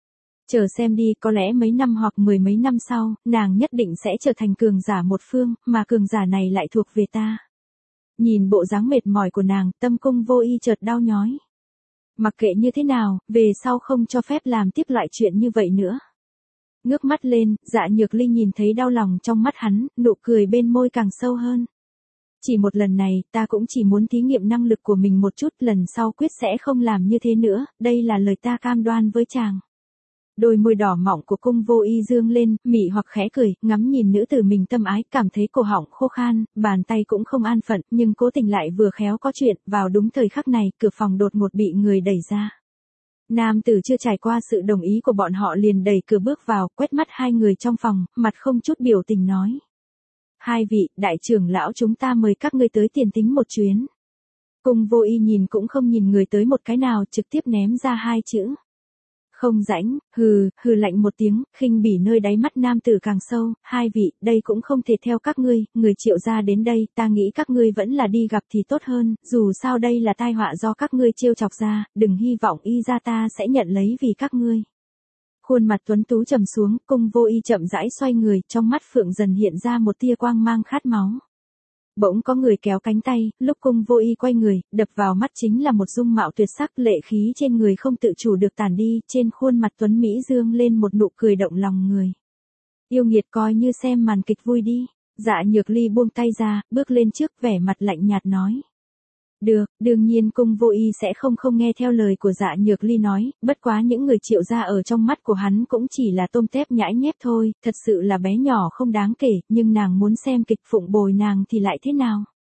Chờ xem đi, có lẽ mấy năm hoặc mười mấy năm sau, nàng nhất định sẽ trở thành cường giả một phương, mà cường giả này lại thuộc về ta. Nhìn bộ dáng mệt mỏi của nàng, tâm Cung Vô Y chợt đau nhói. Mặc kệ như thế nào, về sau không cho phép làm tiếp loại chuyện như vậy nữa. Ngước mắt lên, Dạ Nhược Ly nhìn thấy đau lòng trong mắt hắn, nụ cười bên môi càng sâu hơn. Chỉ một lần này, ta cũng chỉ muốn thí nghiệm năng lực của mình một chút, lần sau quyết sẽ không làm như thế nữa, đây là lời ta cam đoan với chàng. Đôi môi đỏ mọng của Cung Vô Y dương lên, mị hoặc khẽ cười, ngắm nhìn nữ tử mình tâm ái, cảm thấy cổ họng khô khan, bàn tay cũng không an phận, nhưng cố tình lại vừa khéo có chuyện, vào đúng thời khắc này, cửa phòng đột ngột bị người đẩy ra. Nam tử chưa trải qua sự đồng ý của bọn họ liền đẩy cửa bước vào, quét mắt hai người trong phòng, mặt không chút biểu tình nói. Hai vị, đại trưởng lão chúng ta mời các ngươi tới tiền tính một chuyến. Cung Vô Y nhìn cũng không nhìn người tới một cái nào, trực tiếp ném ra hai chữ. Không rãnh, hừ, hừ lạnh một tiếng, khinh bỉ nơi đáy mắt nam tử càng sâu, hai vị, đây cũng không thể theo các ngươi, người Triệu gia đến đây, ta nghĩ các ngươi vẫn là đi gặp thì tốt hơn, dù sao đây là tai họa do các ngươi trêu chọc ra, đừng hy vọng Y gia ta sẽ nhận lấy vì các ngươi. Khuôn mặt tuấn tú trầm xuống, Cung Vô Y chậm rãi xoay người, trong mắt phượng dần hiện ra một tia quang mang khát máu. Bỗng có người kéo cánh tay, lúc Cung Vô Y quay người, đập vào mắt chính là một dung mạo tuyệt sắc, lệ khí trên người không tự chủ được tản đi, trên khuôn mặt tuấn mỹ dương lên một nụ cười động lòng người. Yêu nghiệt, coi như xem màn kịch vui đi. Dạ Nhược Ly buông tay ra, bước lên trước, vẻ mặt lạnh nhạt nói. Được, đương nhiên Cung Vô Y sẽ không không nghe theo lời của Dạ Nhược Ly nói, bất quá những người Triệu gia ở trong mắt của hắn cũng chỉ là tôm tép nhãi nhép thôi, thật sự là bé nhỏ không đáng kể, nhưng nàng muốn xem kịch phụng bồi nàng thì lại thế nào?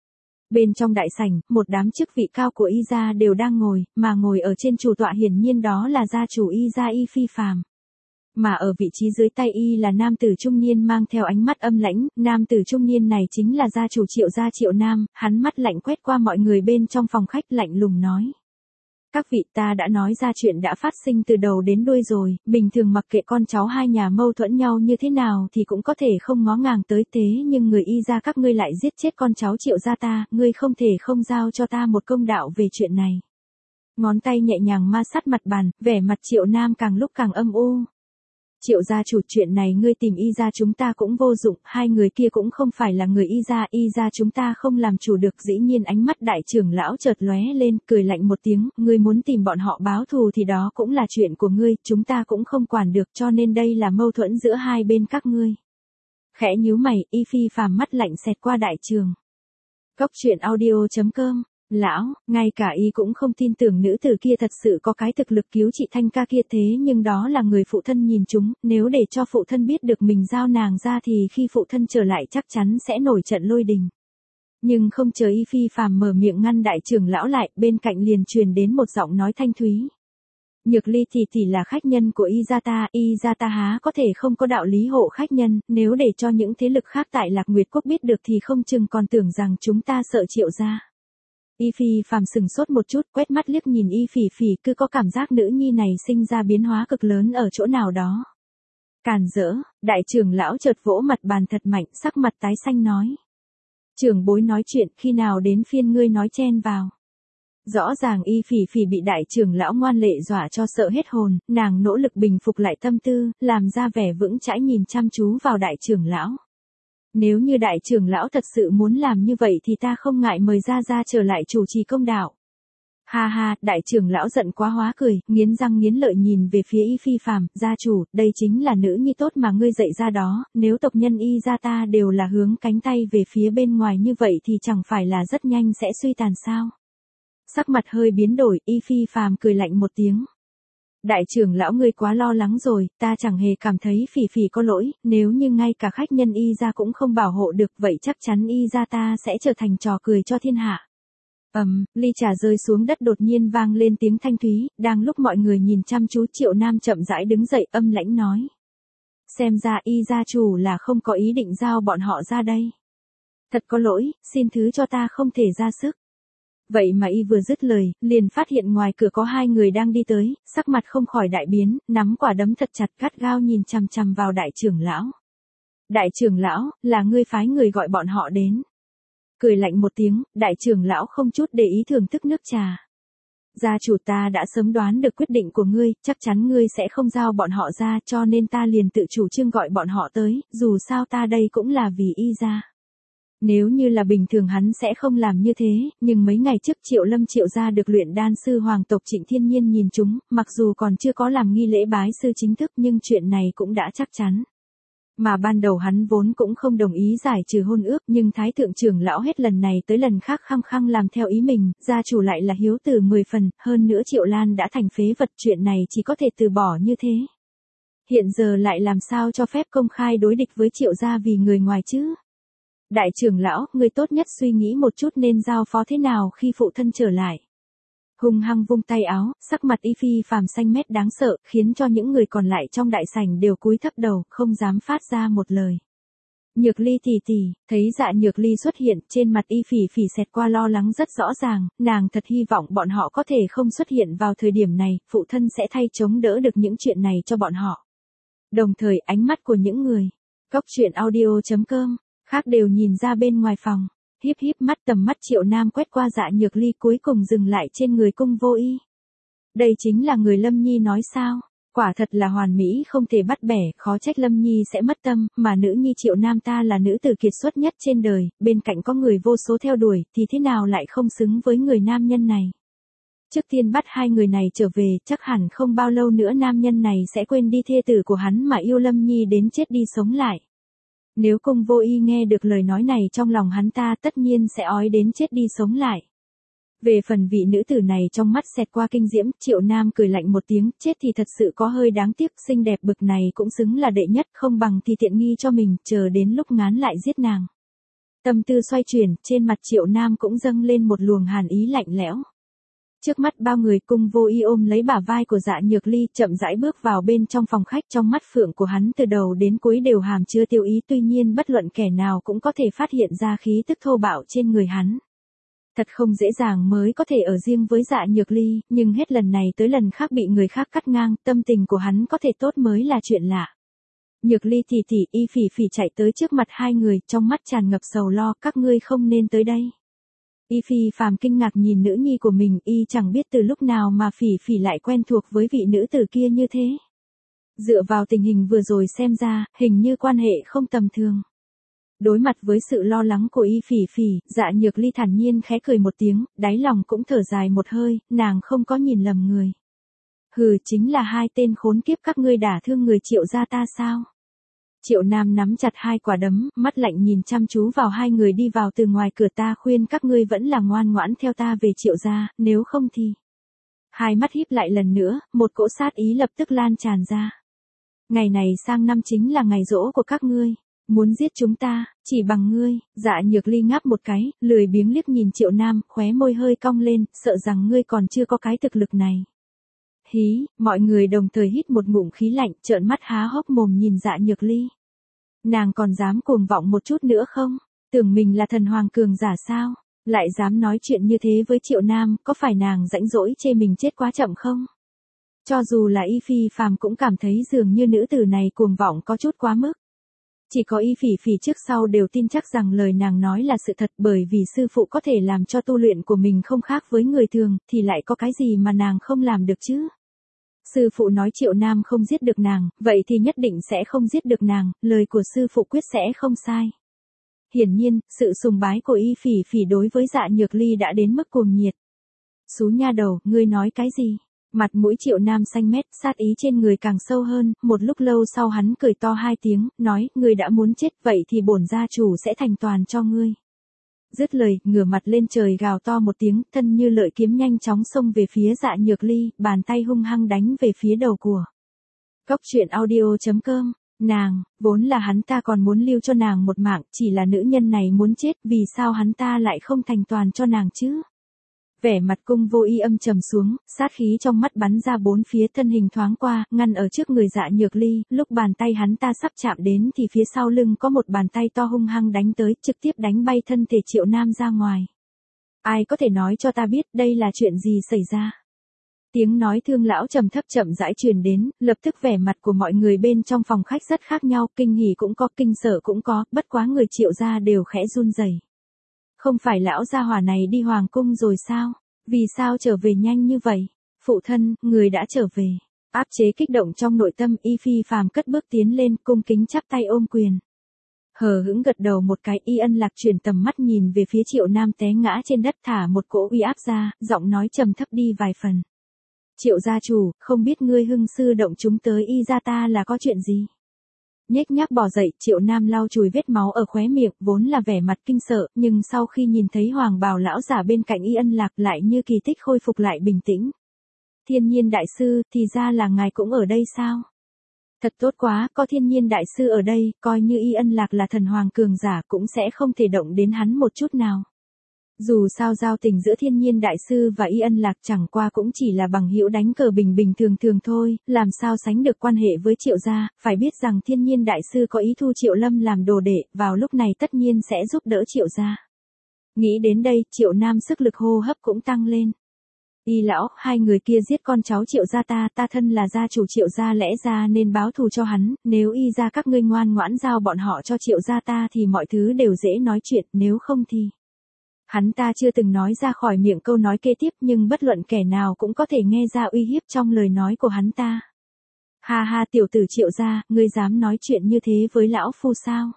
Bên trong đại sảnh, một đám chức vị cao của y gia đều đang ngồi, mà ngồi ở trên chủ tọa hiển nhiên đó là gia chủ y gia Y Phi Phàm. Mà ở vị trí dưới tay y là nam tử trung niên mang theo ánh mắt âm lãnh, nam tử trung niên này chính là gia chủ Triệu gia Triệu Nam, hắn mắt lạnh quét qua mọi người bên trong phòng khách lạnh lùng nói. Các vị, ta đã nói ra chuyện đã phát sinh từ đầu đến đuôi rồi, bình thường mặc kệ con cháu hai nhà mâu thuẫn nhau như thế nào thì cũng có thể không ngó ngàng tới thế, nhưng người y gia các ngươi lại giết chết con cháu Triệu gia ta, ngươi không thể không giao cho ta một công đạo về chuyện này. Ngón tay nhẹ nhàng ma sát mặt bàn, vẻ mặt Triệu Nam càng lúc càng âm u. Triệu gia chủ, chuyện này ngươi tìm y gia chúng ta cũng vô dụng, hai người kia cũng không phải là người y gia, y gia chúng ta không làm chủ được. Dĩ nhiên ánh mắt đại trưởng lão chợt lóe lên, cười lạnh một tiếng, ngươi muốn tìm bọn họ báo thù thì đó cũng là chuyện của ngươi, chúng ta cũng không quản được, cho nên đây là mâu thuẫn giữa hai bên các ngươi. Khẽ nhíu mày, Y Phi Phàm mắt lạnh xẹt qua đại trường. Cốc truyện audio chấm com. Lão, ngay cả y cũng không tin tưởng nữ tử kia thật sự có cái thực lực cứu chị Thanh ca kia, thế nhưng đó là người phụ thân nhìn chúng, nếu để cho phụ thân biết được mình giao nàng ra thì khi phụ thân trở lại chắc chắn sẽ nổi trận lôi đình. Nhưng không chờ Y Phi Phàm mở miệng ngăn đại trưởng lão lại, bên cạnh liền truyền đến một giọng nói thanh thúy. Nhược Ly tỷ tỷ là khách nhân của y gia ta, y gia ta há có thể không có đạo lý hộ khách nhân, nếu để cho những thế lực khác tại Lạc Nguyệt Quốc biết được thì không chừng còn tưởng rằng chúng ta sợ Triệu gia. Y Phi Phàm sừng sốt một chút, quét mắt liếc nhìn Y Phỉ Phỉ, cứ có cảm giác nữ nhi này sinh ra biến hóa cực lớn ở chỗ nào đó. Càn rỡ, đại trưởng lão chợt vỗ mặt bàn thật mạnh, sắc mặt tái xanh nói. Trưởng bối nói chuyện, khi nào đến phiên ngươi nói chen vào. Rõ ràng Y Phỉ Phỉ bị đại trưởng lão ngoan lệ dọa cho sợ hết hồn, nàng nỗ lực bình phục lại tâm tư, làm ra vẻ vững chãi nhìn chăm chú vào đại trưởng lão. Nếu như đại trưởng lão thật sự muốn làm như vậy thì ta không ngại mời ra ra trở lại chủ trì công đạo. Ha ha, đại trưởng lão giận quá hóa cười, nghiến răng nghiến lợi nhìn về phía Y Phi Phàm, gia chủ, đây chính là nữ nhi tốt mà ngươi dạy ra đó, nếu tộc nhân Y gia ta đều là hướng cánh tay về phía bên ngoài như vậy thì chẳng phải là rất nhanh sẽ suy tàn sao? Sắc mặt hơi biến đổi, Y Phi Phàm cười lạnh một tiếng. Đại trưởng lão ngươi quá lo lắng rồi, ta chẳng hề cảm thấy Phỉ Phỉ có lỗi, nếu như ngay cả khách nhân y gia cũng không bảo hộ được vậy chắc chắn y gia ta sẽ trở thành trò cười cho thiên hạ. Ầm, um, ly trà rơi xuống đất đột nhiên vang lên tiếng thanh thúy, đang lúc mọi người nhìn chăm chú Triệu Nam chậm rãi đứng dậy âm lãnh nói. Xem ra y gia chủ là không có ý định giao bọn họ ra đây. Thật có lỗi, xin thứ cho ta không thể ra sức. Vậy mà y vừa dứt lời, liền phát hiện ngoài cửa có hai người đang đi tới, sắc mặt không khỏi đại biến, nắm quả đấm thật chặt gắt gao nhìn chằm chằm vào đại trưởng lão. Đại trưởng lão, là ngươi phái người gọi bọn họ đến. Cười lạnh một tiếng, đại trưởng lão không chút để ý thưởng thức nước trà. Gia chủ, ta đã sớm đoán được quyết định của ngươi, chắc chắn ngươi sẽ không giao bọn họ ra, cho nên ta liền tự chủ trương gọi bọn họ tới, dù sao ta đây cũng là vì y gia. Nếu như là bình thường hắn sẽ không làm như thế, nhưng mấy ngày trước Triệu Lâm Triệu gia được luyện đan sư hoàng tộc Trịnh Thiên Nhiên nhìn chúng, mặc dù còn chưa có làm nghi lễ bái sư chính thức nhưng chuyện này cũng đã chắc chắn. Mà ban đầu hắn vốn cũng không đồng ý giải trừ hôn ước, nhưng thái thượng trưởng lão hết lần này tới lần khác khăng khăng làm theo ý mình, gia chủ lại là hiếu tử mười phần, hơn nữa Triệu Lan đã thành phế vật, chuyện này chỉ có thể từ bỏ như thế. Hiện giờ lại làm sao cho phép công khai đối địch với Triệu gia vì người ngoài chứ? Đại trưởng lão, người tốt nhất suy nghĩ một chút nên giao phó thế nào khi phụ thân trở lại. Hung hăng vung tay áo, sắc mặt Y Phi Phàm xanh mét đáng sợ, khiến cho những người còn lại trong đại sảnh đều cúi thấp đầu, không dám phát ra một lời. Nhược Ly tỷ tỷ, thấy Dạ Nhược Ly xuất hiện, trên mặt Y Phỉ Phỉ xẹt qua lo lắng rất rõ ràng, nàng thật hy vọng bọn họ có thể không xuất hiện vào thời điểm này, phụ thân sẽ thay chống đỡ được những chuyện này cho bọn họ. Đồng thời ánh mắt của những người, cốc truyện audio chấm com, khác đều nhìn ra bên ngoài phòng, híp híp mắt, tầm mắt Triệu Nam quét qua Dạ Nhược Ly cuối cùng dừng lại trên người Cung Vô Y. Đây chính là người Lâm Nhi nói sao? Quả thật là hoàn mỹ không thể bắt bẻ, khó trách Lâm Nhi sẽ mất tâm, mà nữ nhi Triệu Nam ta là nữ tử kiệt xuất nhất trên đời, bên cạnh có người vô số theo đuổi, thì thế nào lại không xứng với người nam nhân này. Trước tiên bắt hai người này trở về, chắc hẳn không bao lâu nữa nam nhân này sẽ quên đi thê tử của hắn mà yêu Lâm Nhi đến chết đi sống lại. Nếu Cung Vô Y nghe được lời nói này trong lòng hắn ta tất nhiên sẽ ói đến chết đi sống lại. Về phần vị nữ tử này trong mắt xẹt qua kinh diễm, Triệu Nam cười lạnh một tiếng, chết thì thật sự có hơi đáng tiếc, xinh đẹp bực này cũng xứng là đệ nhất, không bằng thì tiện nghi cho mình, chờ đến lúc ngán lại giết nàng. Tâm tư xoay chuyển, trên mặt Triệu Nam cũng dâng lên một luồng hàn ý lạnh lẽo. Trước mắt bao người, Cung Vô Y ôm lấy bả vai của Dạ Nhược Ly, chậm rãi bước vào bên trong phòng khách. Trong mắt phượng của hắn từ đầu đến cuối đều hàm chứa tiêu ý, tuy nhiên bất luận kẻ nào cũng có thể phát hiện ra khí tức thô bạo trên người hắn. Thật không dễ dàng mới có thể ở riêng với Dạ Nhược Ly, nhưng hết lần này tới lần khác bị người khác cắt ngang, tâm tình của hắn có thể tốt mới là chuyện lạ. Nhược Ly tỷ tỷ, Y Phỉ Phỉ chạy tới trước mặt hai người, trong mắt tràn ngập sầu lo, các ngươi không nên tới đây. Y Phi Phàm kinh ngạc nhìn nữ nhi của mình, y chẳng biết từ lúc nào mà Phỉ Phỉ lại quen thuộc với vị nữ tử kia như thế. Dựa vào tình hình vừa rồi xem ra, hình như quan hệ không tầm thường. Đối mặt với sự lo lắng của Y Phỉ Phỉ, Dạ Nhược Ly thản nhiên khẽ cười một tiếng, đáy lòng cũng thở dài một hơi, nàng không có nhìn lầm người. Hừ, chính là hai tên khốn kiếp các ngươi đả thương người Triệu gia ta sao? Triệu Nam nắm chặt hai quả đấm, mắt lạnh nhìn chăm chú vào hai người đi vào từ ngoài cửa. Ta khuyên các ngươi vẫn là ngoan ngoãn theo ta về Triệu gia, nếu không thì... Hai mắt híp lại lần nữa, một cỗ sát ý lập tức lan tràn ra. Ngày này sang năm chính là ngày giỗ của các ngươi. Muốn giết chúng ta, chỉ bằng ngươi. Dạ Nhược Ly ngáp một cái, lười biếng liếc nhìn Triệu Nam, khóe môi hơi cong lên, sợ rằng ngươi còn chưa có cái thực lực này. Hí, mọi người đồng thời hít một ngụm khí lạnh, trợn mắt há hốc mồm nhìn Dạ Nhược Ly. Nàng còn dám cuồng vọng một chút nữa không? Tưởng mình là thần hoàng cường giả sao? Lại dám nói chuyện như thế với Triệu Nam, có phải nàng rãnh rỗi chê mình chết quá chậm không? Cho dù là Y Phi Phàm cũng cảm thấy dường như nữ tử này cuồng vọng có chút quá mức. Chỉ có Y Phỉ Phỉ trước sau đều tin chắc rằng lời nàng nói là sự thật, bởi vì sư phụ có thể làm cho tu luyện của mình không khác với người thường, thì lại có cái gì mà nàng không làm được chứ? Sư phụ nói Triệu Nam không giết được nàng, vậy thì nhất định sẽ không giết được nàng, lời của sư phụ quyết sẽ không sai. Hiển nhiên, sự sùng bái của Y Phỉ Phỉ đối với Dạ Nhược Ly đã đến mức cuồng nhiệt. Xú nha đầu, ngươi nói cái gì? Mặt mũi Triệu Nam xanh mét, sát ý trên người càng sâu hơn, một lúc lâu sau hắn cười to hai tiếng, nói, ngươi đã muốn chết, vậy thì bổn gia chủ sẽ thành toàn cho ngươi. Dứt lời, ngửa mặt lên trời gào to một tiếng, thân như lợi kiếm nhanh chóng xông về phía Dạ Nhược Ly, bàn tay hung hăng đánh về phía đầu của. Cốc truyện audio chấm com, nàng, vốn là hắn ta còn muốn lưu cho nàng một mạng, chỉ là nữ nhân này muốn chết, vì sao hắn ta lại không thành toàn cho nàng chứ? Vẻ mặt Cung Vô Y âm trầm xuống, sát khí trong mắt bắn ra bốn phía, thân hình thoáng qua, ngăn ở trước người Dạ Nhược Ly, lúc bàn tay hắn ta sắp chạm đến thì phía sau lưng có một bàn tay to hung hăng đánh tới, trực tiếp đánh bay thân thể Triệu Nam ra ngoài. Ai có thể nói cho ta biết đây là chuyện gì xảy ra? Tiếng nói thương lão trầm thấp chậm rãi truyền đến, lập tức vẻ mặt của mọi người bên trong phòng khách rất khác nhau, kinh hỉ cũng có, kinh sợ cũng có, bất quá người Triệu gia đều khẽ run rẩy. Không phải lão gia hỏa này đi hoàng cung rồi sao? Vì sao trở về nhanh như vậy? Phụ thân, người đã trở về. Áp chế kích động trong nội tâm, Y Phi Phàm cất bước tiến lên, cung kính chắp tay ôm quyền. Hờ hững gật đầu một cái, Y Ân Lạc chuyển tầm mắt nhìn về phía Triệu Nam té ngã trên đất, thả một cỗ uy áp ra, giọng nói trầm thấp đi vài phần. Triệu gia chủ, không biết ngươi hưng sư động chúng tới Y gia ta là có chuyện gì? Nhếch nhác bò dậy, Triệu Nam lau chùi vết máu ở khóe miệng, vốn là vẻ mặt kinh sợ, nhưng sau khi nhìn thấy hoàng bào lão giả bên cạnh Y Ân Lạc lại như kỳ tích khôi phục lại bình tĩnh. Thiên Nhiên đại sư, thì ra là ngài cũng ở đây sao? Thật tốt quá, có Thiên Nhiên đại sư ở đây, coi như Y Ân Lạc là thần hoàng cường giả cũng sẽ không thể động đến hắn một chút nào. Dù sao giao tình giữa Thiên Nhiên đại sư và Y Ân Lạc chẳng qua cũng chỉ là bằng hữu đánh cờ bình bình thường thường thôi, làm sao sánh được quan hệ với Triệu gia, phải biết rằng Thiên Nhiên đại sư có ý thu Triệu Lâm làm đồ đệ, vào lúc này tất nhiên sẽ giúp đỡ Triệu gia. Nghĩ đến đây, Triệu Nam sức lực hô hấp cũng tăng lên. Y lão, hai người kia giết con cháu Triệu gia ta, ta thân là gia chủ Triệu gia lẽ ra nên báo thù cho hắn, nếu Y gia các ngươi ngoan ngoãn giao bọn họ cho Triệu gia ta thì mọi thứ đều dễ nói chuyện, nếu không thì... Hắn ta chưa từng nói ra khỏi miệng câu nói kế tiếp, nhưng bất luận kẻ nào cũng có thể nghe ra uy hiếp trong lời nói của hắn ta. Ha ha, tiểu tử Triệu gia, ngươi dám nói chuyện như thế với lão phu sao?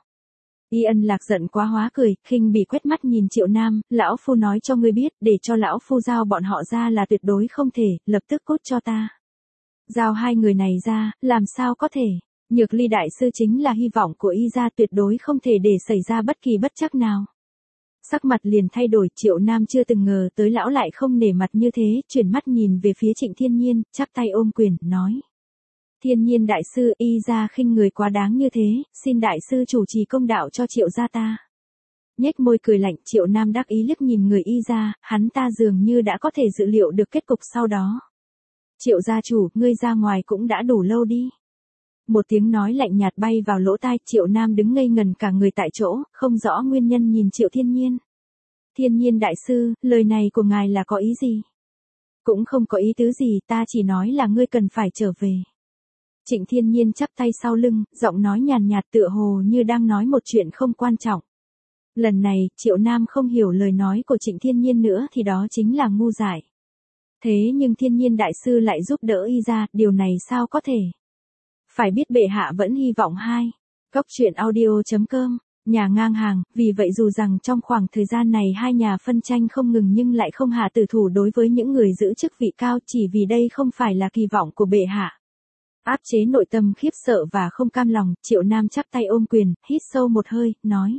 Y Ân Lạc giận quá hóa cười, khinh bỉ quét mắt nhìn Triệu Nam, lão phu nói cho ngươi biết, để cho lão phu giao bọn họ ra là tuyệt đối không thể, lập tức cút cho ta. Giao hai người này ra, làm sao có thể? Nhược Ly đại sư chính là hy vọng của Y gia, tuyệt đối không thể để xảy ra bất kỳ bất trắc nào. Sắc mặt liền thay đổi, Triệu Nam chưa từng ngờ tới lão lại không nể mặt như thế, chuyển mắt nhìn về phía Trịnh Thiên Nhiên, chắp tay ôm quyền, nói. Thiên Nhiên đại sư, Y gia khinh người quá đáng như thế, xin đại sư chủ trì công đạo cho Triệu gia ta. Nhếch môi cười lạnh, Triệu Nam đắc ý liếc nhìn người Y gia, hắn ta dường như đã có thể dự liệu được kết cục sau đó. Triệu gia chủ, ngươi ra ngoài cũng đã đủ lâu đi. Một tiếng nói lạnh nhạt bay vào lỗ tai, Triệu Nam đứng ngây ngần cả người tại chỗ, không rõ nguyên nhân nhìn Triệu Thiên Nhiên. Thiên Nhiên đại sư, lời này của ngài là có ý gì? Cũng không có ý tứ gì, ta chỉ nói là ngươi cần phải trở về. Trịnh Thiên Nhiên chắp tay sau lưng, giọng nói nhàn nhạt tựa hồ như đang nói một chuyện không quan trọng. Lần này, Triệu Nam không hiểu lời nói của Trịnh Thiên Nhiên nữa thì đó chính là ngu dại. Thế nhưng Thiên Nhiên đại sư lại giúp đỡ Y gia, điều này sao có thể? Phải biết bệ hạ vẫn hy vọng hai. Góc truyện audio chấm com, nhà ngang hàng, vì vậy dù rằng trong khoảng thời gian này hai nhà phân tranh không ngừng nhưng lại không hạ tử thủ đối với những người giữ chức vị cao chỉ vì đây không phải là kỳ vọng của bệ hạ. Áp chế nội tâm khiếp sợ và không cam lòng, Triệu Nam chắp tay ôm quyền, hít sâu một hơi, nói.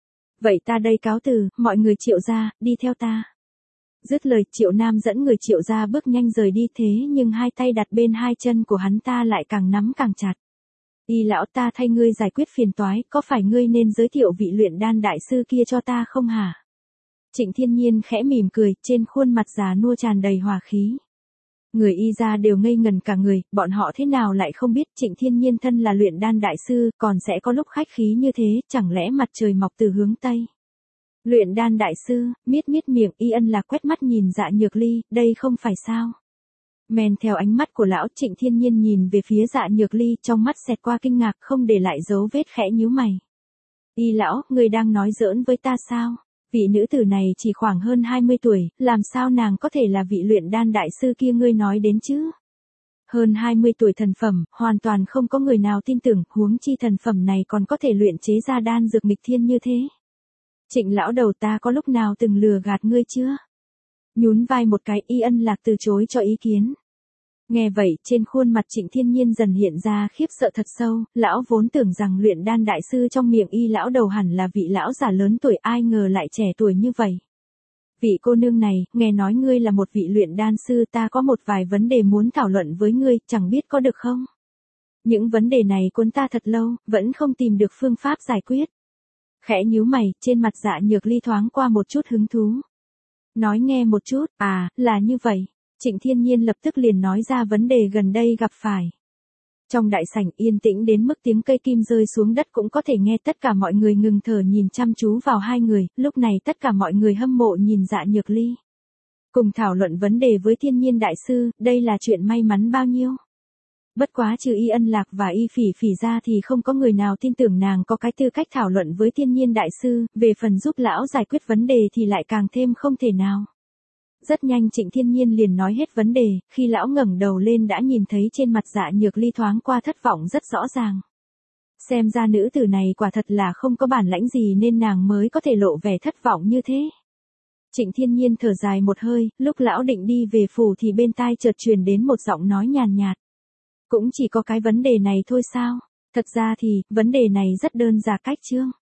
Vậy ta đây cáo từ, mọi người Triệu gia, đi theo ta. Dứt lời, Triệu Nam dẫn người Triệu gia bước nhanh rời đi thế nhưng hai tay đặt bên hai chân của hắn ta lại càng nắm càng chặt. Y lão, ta thay ngươi giải quyết phiền toái, có phải ngươi nên giới thiệu vị luyện đan đại sư kia cho ta không hả? Trịnh Thiên Nhiên khẽ mỉm cười, trên khuôn mặt già nua tràn đầy hòa khí. Người Y gia đều ngây ngần cả người, bọn họ thế nào lại không biết Trịnh Thiên Nhiên thân là luyện đan đại sư, còn sẽ có lúc khách khí như thế, chẳng lẽ mặt trời mọc từ hướng Tây. Luyện đan đại sư, miết miết miệng, Y Ân Lạc quét mắt nhìn Dạ Nhược Ly, đây không phải sao. Men theo ánh mắt của lão, Trịnh Thiên Nhiên nhìn về phía Dạ Nhược Ly, trong mắt xẹt qua kinh ngạc không để lại dấu vết, khẽ nhíu mày. Y lão, ngươi đang nói giỡn với ta sao? Vị nữ tử này chỉ khoảng hơn hai mươi tuổi, làm sao nàng có thể là vị luyện đan đại sư kia ngươi nói đến chứ? Hơn hai mươi tuổi thần phẩm, hoàn toàn không có người nào tin tưởng, huống chi thần phẩm này còn có thể luyện chế ra đan dược nghịch thiên như thế. Trịnh lão đầu, ta có lúc nào từng lừa gạt ngươi chưa? Nhún vai một cái, Y Ân Lạc từ chối cho ý kiến. Nghe vậy, trên khuôn mặt Trịnh Thiên Nhiên dần hiện ra khiếp sợ thật sâu, lão vốn tưởng rằng luyện đan đại sư trong miệng Y lão đầu hẳn là vị lão già lớn tuổi, ai ngờ lại trẻ tuổi như vậy. Vị cô nương này, nghe nói ngươi là một vị luyện đan sư, ta có một vài vấn đề muốn thảo luận với ngươi, chẳng biết có được không? Những vấn đề này cuốn ta thật lâu, vẫn không tìm được phương pháp giải quyết. Khẽ nhíu mày, trên mặt Dạ Nhược Ly thoáng qua một chút hứng thú. Nói nghe một chút, à, là như vậy. Trịnh Thiên Nhiên lập tức liền nói ra vấn đề gần đây gặp phải. Trong đại sảnh yên tĩnh đến mức tiếng cây kim rơi xuống đất cũng có thể nghe, tất cả mọi người ngừng thở nhìn chăm chú vào hai người, lúc này tất cả mọi người hâm mộ nhìn Dạ Nhược Ly. Cùng thảo luận vấn đề với Thiên Nhiên đại sư, đây là chuyện may mắn bao nhiêu. Bất quá trừ Y Ân Lạc và Y Phỉ Phỉ ra thì không có người nào tin tưởng nàng có cái tư cách thảo luận với Thiên Nhiên đại sư, về phần giúp lão giải quyết vấn đề thì lại càng thêm không thể nào. Rất nhanh Trịnh Thiên Nhiên liền nói hết vấn đề, khi lão ngẩng đầu lên đã nhìn thấy trên mặt Dạ Nhược Ly thoáng qua thất vọng rất rõ ràng. Xem ra nữ tử này quả thật là không có bản lãnh gì nên nàng mới có thể lộ vẻ thất vọng như thế. Trịnh Thiên Nhiên thở dài một hơi, lúc lão định đi về phủ thì bên tai chợt truyền đến một giọng nói nhàn nhạt. Cũng chỉ có cái vấn đề này thôi sao? Thật ra thì, vấn đề này rất đơn giản cách chương.